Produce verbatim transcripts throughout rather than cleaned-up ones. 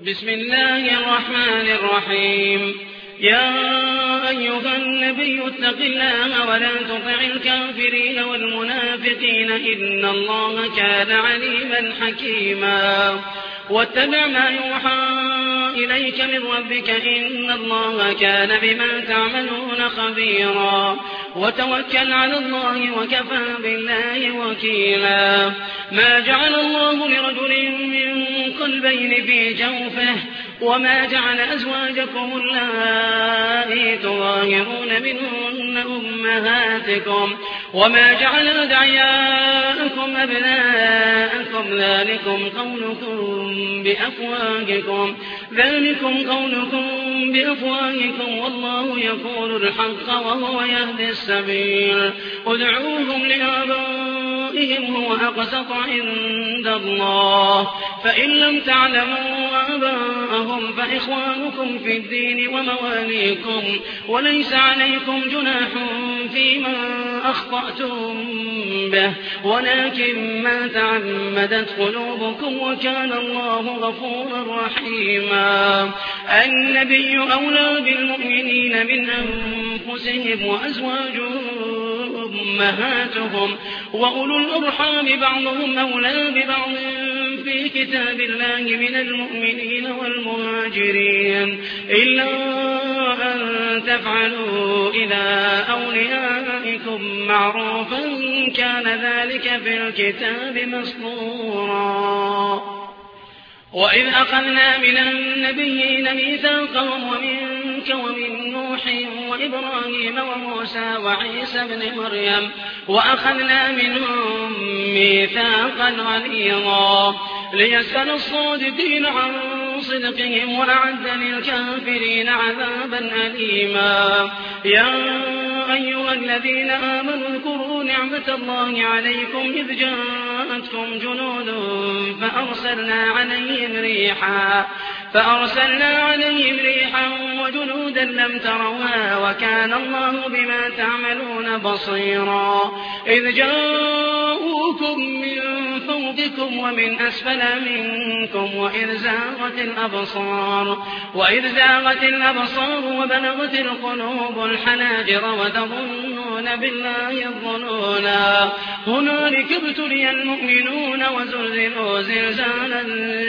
بسم الله الرحمن الرحيم. يا أيها النبي اتق الله ولا تطع الكافرين والمنافقين إن الله كان عليما حكيما. واتبع ما يوحى إليك من ربك إن الله كان بما تعملون خبيرا. وتوكل على الله وكفى بالله وكيلا. ما جعل الله لرجل من قلبين في جوفه وما جعل أزواجكم اللائي تظاهرون منهن أمهاتكم وما جعل أدعياءكم أبناءكم ذلكم قولكم بأفواهكم ذلكم قولكم بأفواهكم والله يقول الحق وهو يهدي السبيل. ادعوهم لآبائهم هو أقسط عند الله فإن لم تعلموا آباءهم فإخوانكم في الدين ومواليكم وليس عليكم جناح فيما أخطأتم به ولكن ما تعمدت قلوبكم وكان الله غفورا رحيما. النبي أولى بالمؤمنين من أنفسهم وأزواجهم أمهاتهم وأولو الأرحام بعضهم أولى ببعض في كتاب الله من المؤمنين والمهاجرين إلا أن تفعلوا إلى أوليائكم معروفا كان ذلك في الكتاب مسطورا. وإذ أخذنا من النبيين ميثاقهم ومنك ومن نوح وإبراهيم وموسى وعيسى بن مريم وأخذنا منهم ميثاقا غليظا ليسأل الصادقين عن صدقهم وأعد للكافرين عذابا أليما. يا أيها الذين آمنوا اذكروا نعمة الله عليكم إذ جاءتكم جنود فأرسلنا عليهم ريحا فأرسلنا عليهم ريحا وجنودا لم تروها وكان الله بما تعملون بصيرا. إذ جاءوكم من فوقكم ومن أسفل منكم وإذ زاغت الأبصار وإذ زاغت الأبصار وبلغت القلوب الحناجر وتظنون بالله الظنونا هنالك ابتلي المؤمنون وزلزلوا زلزالا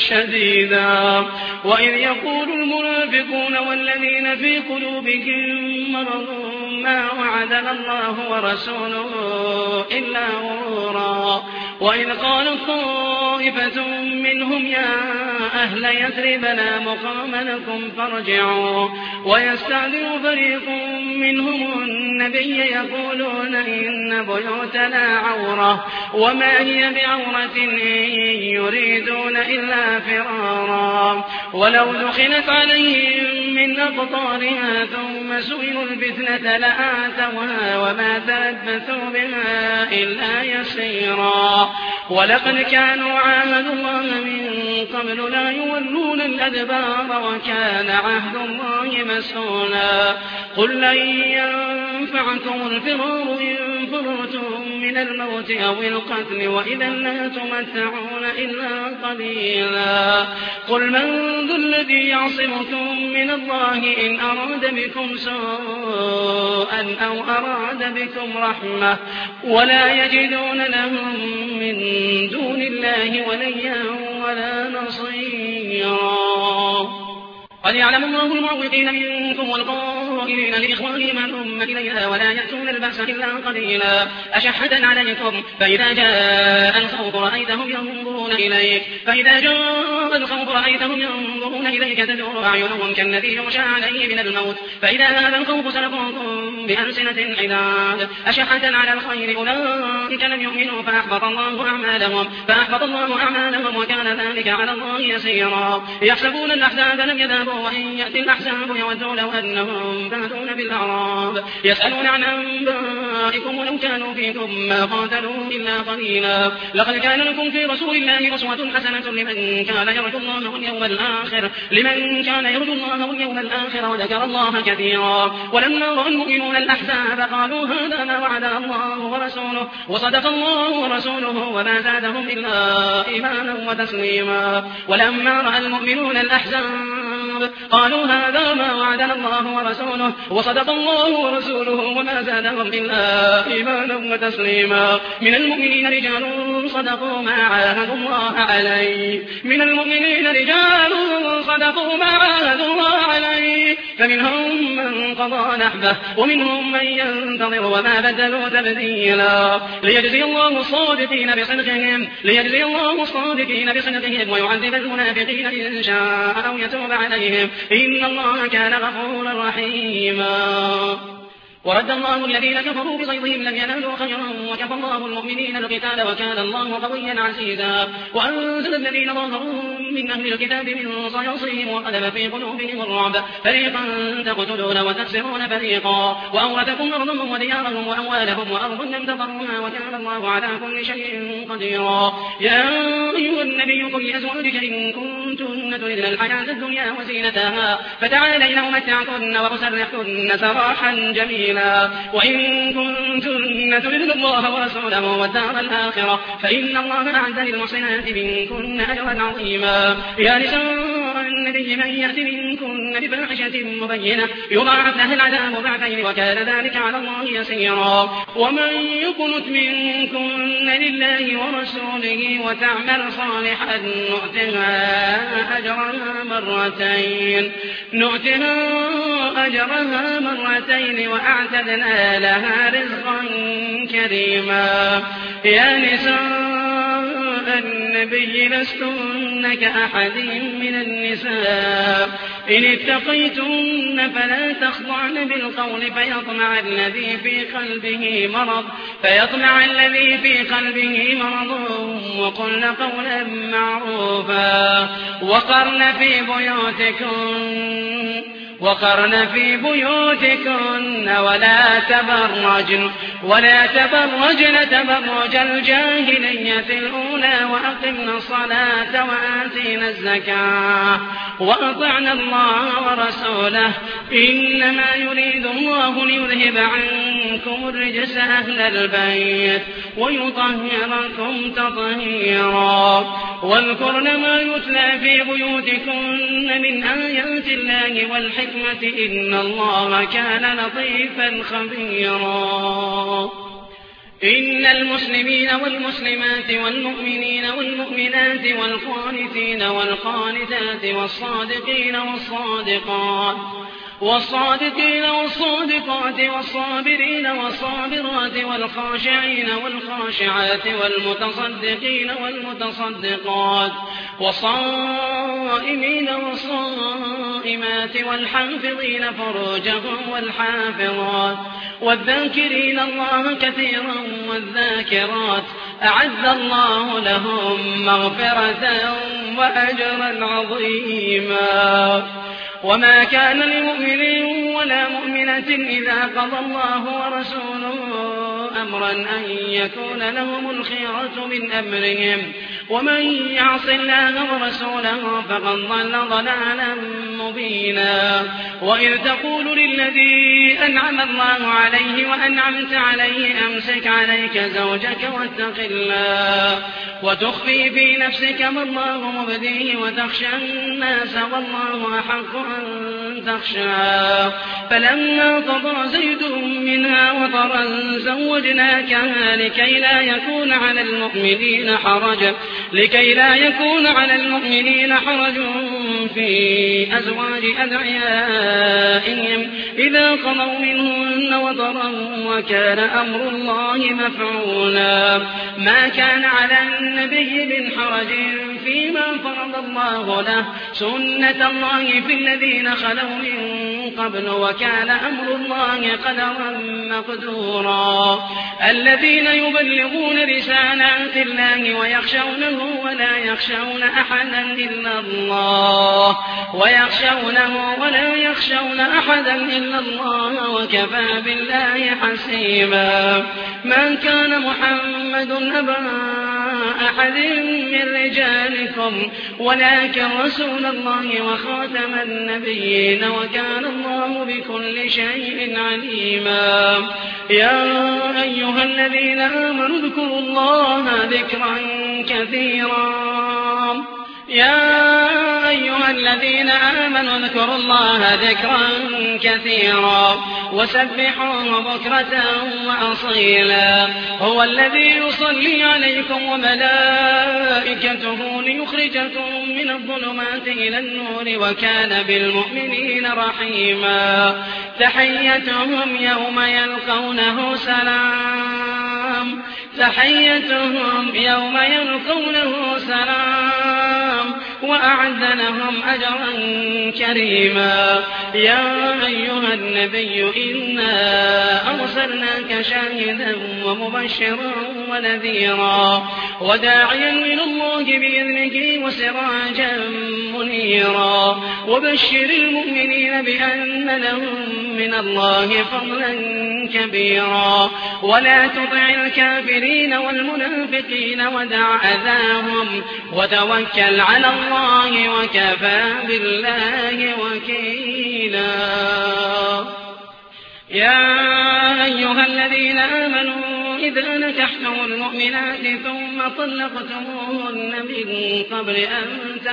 شديدا. وإذ يقول المنافقون والذين في قلوبهم مرض ما وعدنا الله ورسوله إلا غرورا. وإذ قالت طائفة منهم يا أهل يثرب لا مقام لكم فارجعوا ويستأذن فريق منهم النبي يقولون إن بيوتنا عورة وما هي بعورة إن يريدون إلا فرارا. ولو دخلت عليهم من أقطارها ثم سئلوا الفتنة لآتوها وما تلبثوا بها إلا يسيرا. ولقد كانوا عاهدوا الله من قبل لا يولون الأدبار وكان عهد الله مسؤولا. قل لن ينفعكم الفرار إن فررتم من الموت أو القتل وإذا لا تمتعون إلا قليلا. قل من ذو الذي يعصمكم من الله إن أراد بكم سوءا أو أراد بكم رحمة ولا يجدون لهم من دون الله وليا ولا نصيرا. قد يعلم الله المعوقين منكم والقائلين لإخوانهم هلم إلينا ولا يأتون البأس إلا قليلا أشحة عليكم فإذا جاء الخوف رأيتهم ينظرون إليك فإذا جاء الخوف رأيتهم ينظرون إليك تدور أعينهم كالذي يغشى عليه من الموت فإذا هذا الخوف سلقوكم بألسنة حداد أشحة على الخير أولئك لم يؤمنوا فأحبط الله أعمالهم فأحبط الله أعمالهم وكان ذلك على الله يسيرا. يحسبون الأحزاب لم يذهبوا وإن يأتي الأحزاب يودوا لو أنهم بادون بالأعراب يسألون عن أنباء أولئكم ولو كانوا فيكم ما قاتلوا إلا قليلا لقد كان لكم في رسول الله أسوة حسنة لمن كان يرجو الله واليوم الآخر لمن كان يرجو الله واليوم الآخر وذكر الله كثيرا ولما رأى المؤمنون الأحزاب قالوا هذا ما وعدنا الله ورسوله وصدق الله ورسوله وما زادهم إلا إيمانا وتسليما ولما رأى المؤمنون الأحزاب قالوا هذا ما وعدنا الله ورسوله وصدق الله ورسوله وما زادهم إلا إيمانا وتسليما من المؤمنين رجال صدقوا ما عاهدوا الله عليه من المؤمنين رجال صدقوا ما عاهدوا الله عليه فمنهم من قضى نحبه ومنهم من ينتظر وما بدلوا تبديلا ليجزي الله الصادقين بصدقهم ليجزي الله الصادقين بصدقهم ويعذب المنافقين إن شاء أو يتوب عليهم إن الله كان غفورا رحيما ورد الله الذين كفروا بصيظهم لم ينالوا خيرا وكفى الله المؤمنين القتال وكان الله قويا عزيزا وأنزل الذين ظاهروا من أهل الكتاب من صياصيهم وقذف في قلوبهم الرعب فريقا تقتلون وتأسرون فريقا وأورثكم أرضهم وديارهم وأموالهم وأرض لم تطروها وكان الله على كل شيء قديرا يا أيها النبي قل لأزواجك إن كنتن تردن الحياة الدنيا وزينتها فتعالين أمتعكن وأسرحكن سراحا جميلا وإن كنتن تردن الله ورسوله والدار الآخرة فإن الله أعد للمحسنات منكن أجرا عظيما يا نساء النبي من يأت منكن بفاحشة مبينة يضاعف لها العذاب ضعفين وكان ذلك على الله يسيرا ومن يقنت منكن لله ورسوله وتعمل صالحا نؤتها أجرها مرتين نؤتها أجرها مرتين وأعتدنا لها رزقا كريما يا نساء النبي لستن كأحد من النساء إن اتقيتن فلا تخضعن بالقول فيطمع الذي في قلبه مرض فيطمع الذي في قلبه مرض وقلن قولا معروفا وقرن في بيوتكن وقرن في بيوتكن ولا تبرجن ولا تبرجن تبرج الجاهلية الأولى وأقمنا الصلاة وآتينا الزكاة وأطعنا الله ورسوله إنما يريد الله ليذهب عنكم الرجس أهل البيت ويطهركم تطهيرا واذكرن ما يتلى في بيوتكن من آيات الله والحكمة إن الله كان لطيفا خبيرا إن المسلمين والمسلمات والمؤمنين والمؤمنات والقانتين والقانتات والصادقين والصادقات والصادقين والصادقات والصابرين والصابرات والخاشعين والخاشعات والمتصدقين والمتصدقات والصائمين والصائمات والحافظين فروجهم والحافظات والذاكرين الله كثيرا والذاكرات أعد الله لهم مغفرة وأجرا عظيما وما كان لمؤمن ولا مؤمنة إذا قضى الله ورسوله أمرا أن يكون لهم الخيرة من أمرهم ومن يعص الله ورسوله فقد ضل ضلالا مبينا وإذ تقول للذي أنعم الله عليه وأنعمت عليه أمسك عليك زوجك واتق الله وتخفي في نفسك ما الله مبديه وتخشى الناس والله أحق أن تخشى فلما قضى زيد منها وطرا زوجناكها لكي لا يكون على المؤمنين حرج لكي لا يكون على المؤمنين حرج في أزواج أدعيائهم إذا قضوا منهن وطرا وكان أمر الله مفعولا ما كان على النبي من حرج فيما فرض الله له سنة الله في الذين خلوا من قبل وكان أمر الله قدرا مقدورا الذين يبلغون رسالات الله ويخشونه ولا يخشون أحدا إلا الله ويخشونه ولا يخشون أحدا إلا الله وكفى بالله حسيبا. ما كان محمد أبا أحد من رجالكم ولكن رسول الله وخاتم النبيين وكان الله بكل شيء عليما. يا أيها الذين آمنوا اذكروا الله ذكرا كثيرا يا أيها الذين آمنوا اذكروا الله ذكرا كثيرا وسبحوه بكرة وأصيلا. هو الذي يصلي عليكم وملائكته ليخرجكم من الظلمات إلى النور وكان بالمؤمنين رحيما. تحيتهم يوم يلقونه سلام تحيتهم يوم يلقونه سلام وأعد لهم أجرا كريما. يا أيها النبي إنا أرسلناك شاهدا ومبشرا ونذيرا وداعيا إلى الله بإذنه وسراجا منيرا. وبشر المؤمنين بأن لهم من الله فضلا كبيرا. ولا تطع الكافرين والمنافقين ودع أذاهم وتوكل على الله وكفى بالله وكيلا. يا أيها الذين آمنوا إذا نكحتم المؤمنات ثم طلقتموهن من قبل أن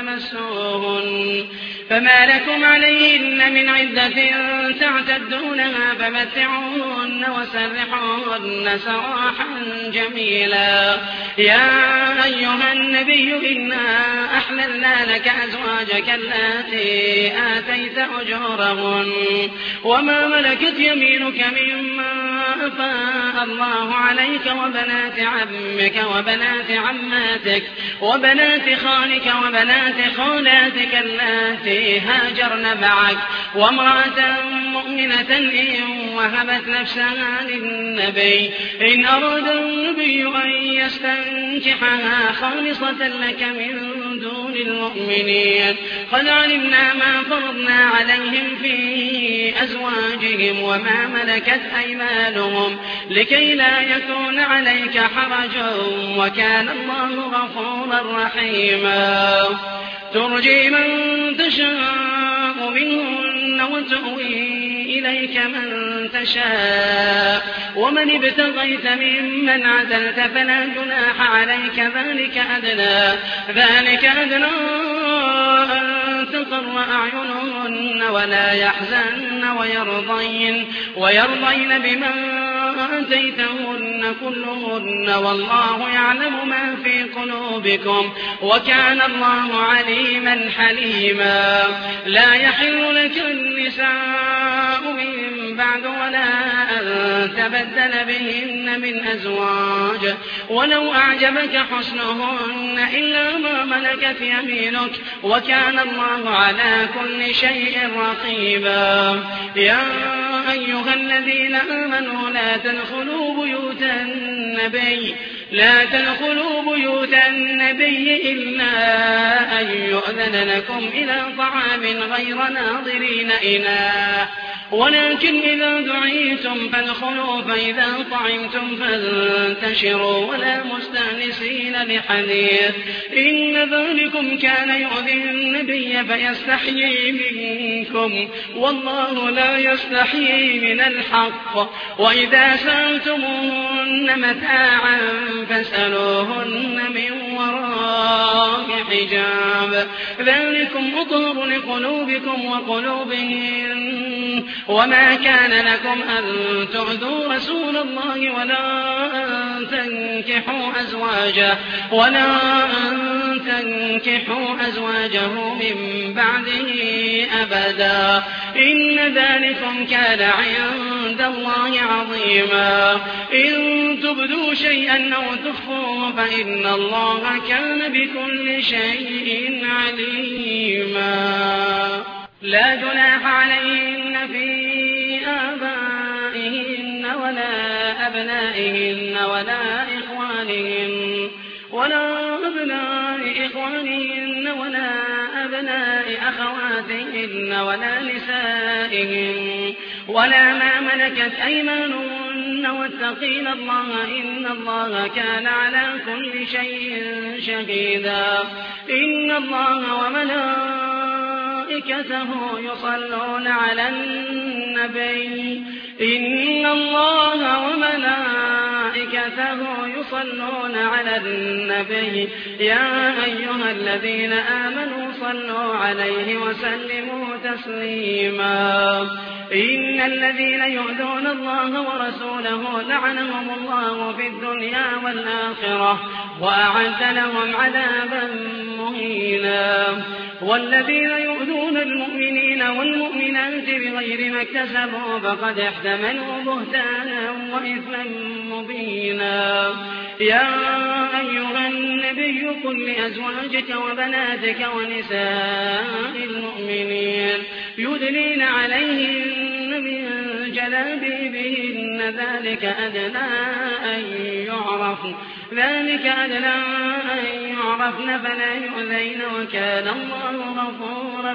تمسوهن فما لكم عليهن من عدة تعتدونها فمتعوهن وسرحوهن سراحا جميلا. يا أيها النبي إنا أحللنا لك أزواجك اللاتي آتيت أجورهن وما ملكت يمينك مما أفاء الله عليك وبنات عمك وبنات عماتك وبنات خالك وبنات خالاتك اللاتي هاجرن معك وامرأة مؤمنة إن وهبت نفسها للنبي إن أراد النبي أن يستنكحها خالصة لك من دون المؤمنين. قد علمنا ما فرضنا عليهم في أزواجهم وما ملكت أيمانهم لكي لا يكون عليك حرج وكان الله غفورا رحيما. ترجي من تشاء منهن وتؤوي إليك من تشاء ومن ابتغيت ممن عدلت فلا جناح عليك ذلك أدنى ذلك أدنى أن تقر أعينهن ولا يحزن ويرضين ويرضين بما آتيتهن كلهن والله يعلم ما في قلوبكم وكان الله عليما حليما. لا يحل لك النساء من بعد ولا أن تبدل بهن من أزواج ولو أعجبك حسنهن إلا ما ملكت يمينك وكان الله على كل شيء رقيبا. يا أيها الذين آمنوا لا تدخلوا بيوت النبي لا تدخلوا بيوت النبي إلا أن يؤذن لكم إلى طعام غير ناظرين إناه ولكن إذا دعيتم فادخلوا فإذا طعمتم فانتشروا ولا مستأنسين لحديث إن ذلكم كان يؤذي النبي فيستحيي منكم والله لا يستحيي من الحق. وإذا سألتموهن متاعا فاسألوهن من وراء حجاب ذلكم أطهر لقلوبكم وقلوبهم. وما كان لكم أن تؤذوا رسول الله ولا أن تنكحوا أزواجه ولا أن تنكحوا أزواجه من بعده أبدا إن ذلكم كان عند الله عظيما. إن تبدوا شيئا أو تخفوه فإن الله كان بكل شيء عليما. لا جناح عليهن في آبائهن ولا أبنائهن ولا إخوانهن ولا أبناء إخوانهن ولا أبناء أخواتهن ولا نسائهن ولا ما ملكت أيمانهن واتقين الله إن الله كان على كل شيء شهيدا إن الله وملائكته يصلون على النبي إن الله وملائكته يصلون على النبي يا أيها الذين آمنوا صلوا عليه وسلموا تسليما إن الذين يؤذون الله ورسوله لعنهم الله في الدنيا والآخرة وأعد لهم عذابا مهينا والذين يؤذون المؤمنين والمؤمنات بغير ما اكتسبوا فقد احتملوا بهتانا وإثما مبينا يا أيها النبي قل لأزواجك وبناتك ونساء المؤمنين يدنين عليهن من جلابيبهن ذلك أدنى أن يعرفن ذلك أدنى أن يعرفن فلا يؤذين وكان الله غفورا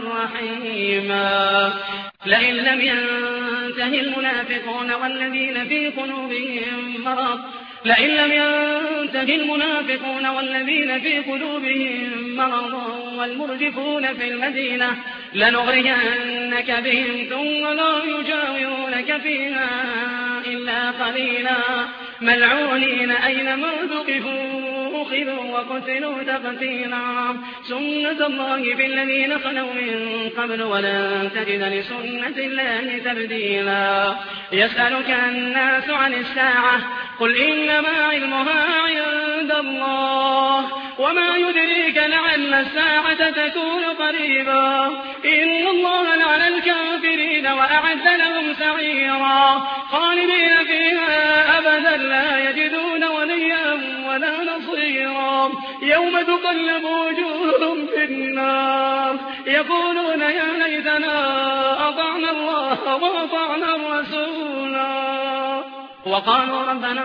رحيما لئن لم ينته المنافقون والذين في قلوبهم مرض لئن لم ينته المنافقون والذين في قلوبهم مرض والمرجفون في المدينة لنغرينك بهم ثم لا يجاورونك فيها إلا قليلا ملعونين أينما ثقفوا أخذوا وقتلوا تقتيلا سنة الله في الذين خلوا من قبل ولن تجد لسنة الله تبديلا يسألك الناس عن الساعة قل إنما علمها عند الله وما يدريك لعل الساعة تكون قريبا إن الله لعن الكافرين وأعد لهم سعيرا خالدين فيها أبدا لا يجدون وليا ولا نصيرا يوم تقلب وجوههم في النار يقولون يا ليتنا أطعنا الله وأطعنا الرسولا وقالوا ربنا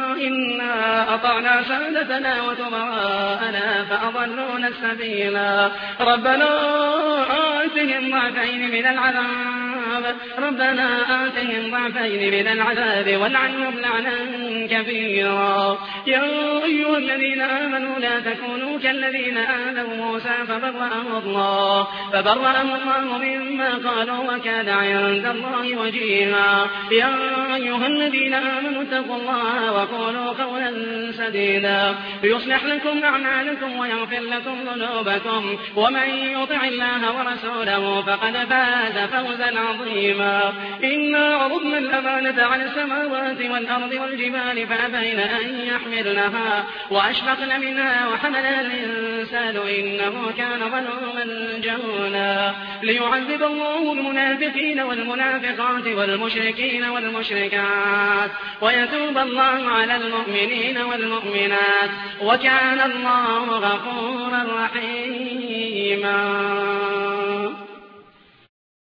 إنا أطعنا سادتنا وكبراءنا فأضلونا السبيلا ربنا آتهم ضعفين من العذاب ربنا آتهم ضعفين من العذاب والعنهم لعنا كبيرا يا أيها الذين آمنوا لا تكونوا كالذين آذوا موسى فبرأه الله فبرأه الله مما قالوا وكان عند الله وجيها يا أيها الذين آمنوا اتقوا الله وقولوا قولا سديدا يصلح لكم أعمالكم ويغفر لكم ذنوبكم ومن يطع الله ورسوله فقد فاز فوزا عظيما إنا عرضنا الأمانة على السماوات والأرض والجبال فأبين أن يحملنها وأشفقن منها وحملها الإنسان إنه كان ظلوما جهولا ليعذب الله المنافقين والمنافقات والمشركين والمشركات ويتوب الله على المؤمنين والمؤمنات وكان الله غفورا رحيما